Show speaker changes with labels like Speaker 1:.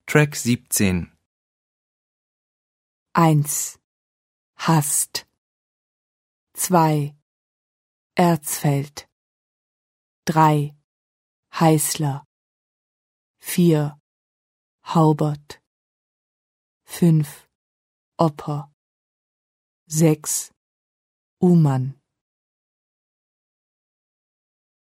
Speaker 1: Track 17.
Speaker 2: 1. Hast. 2. Erzfeld. 3. Heißler. 4. Haubert. 5. Oper. 6. Umann.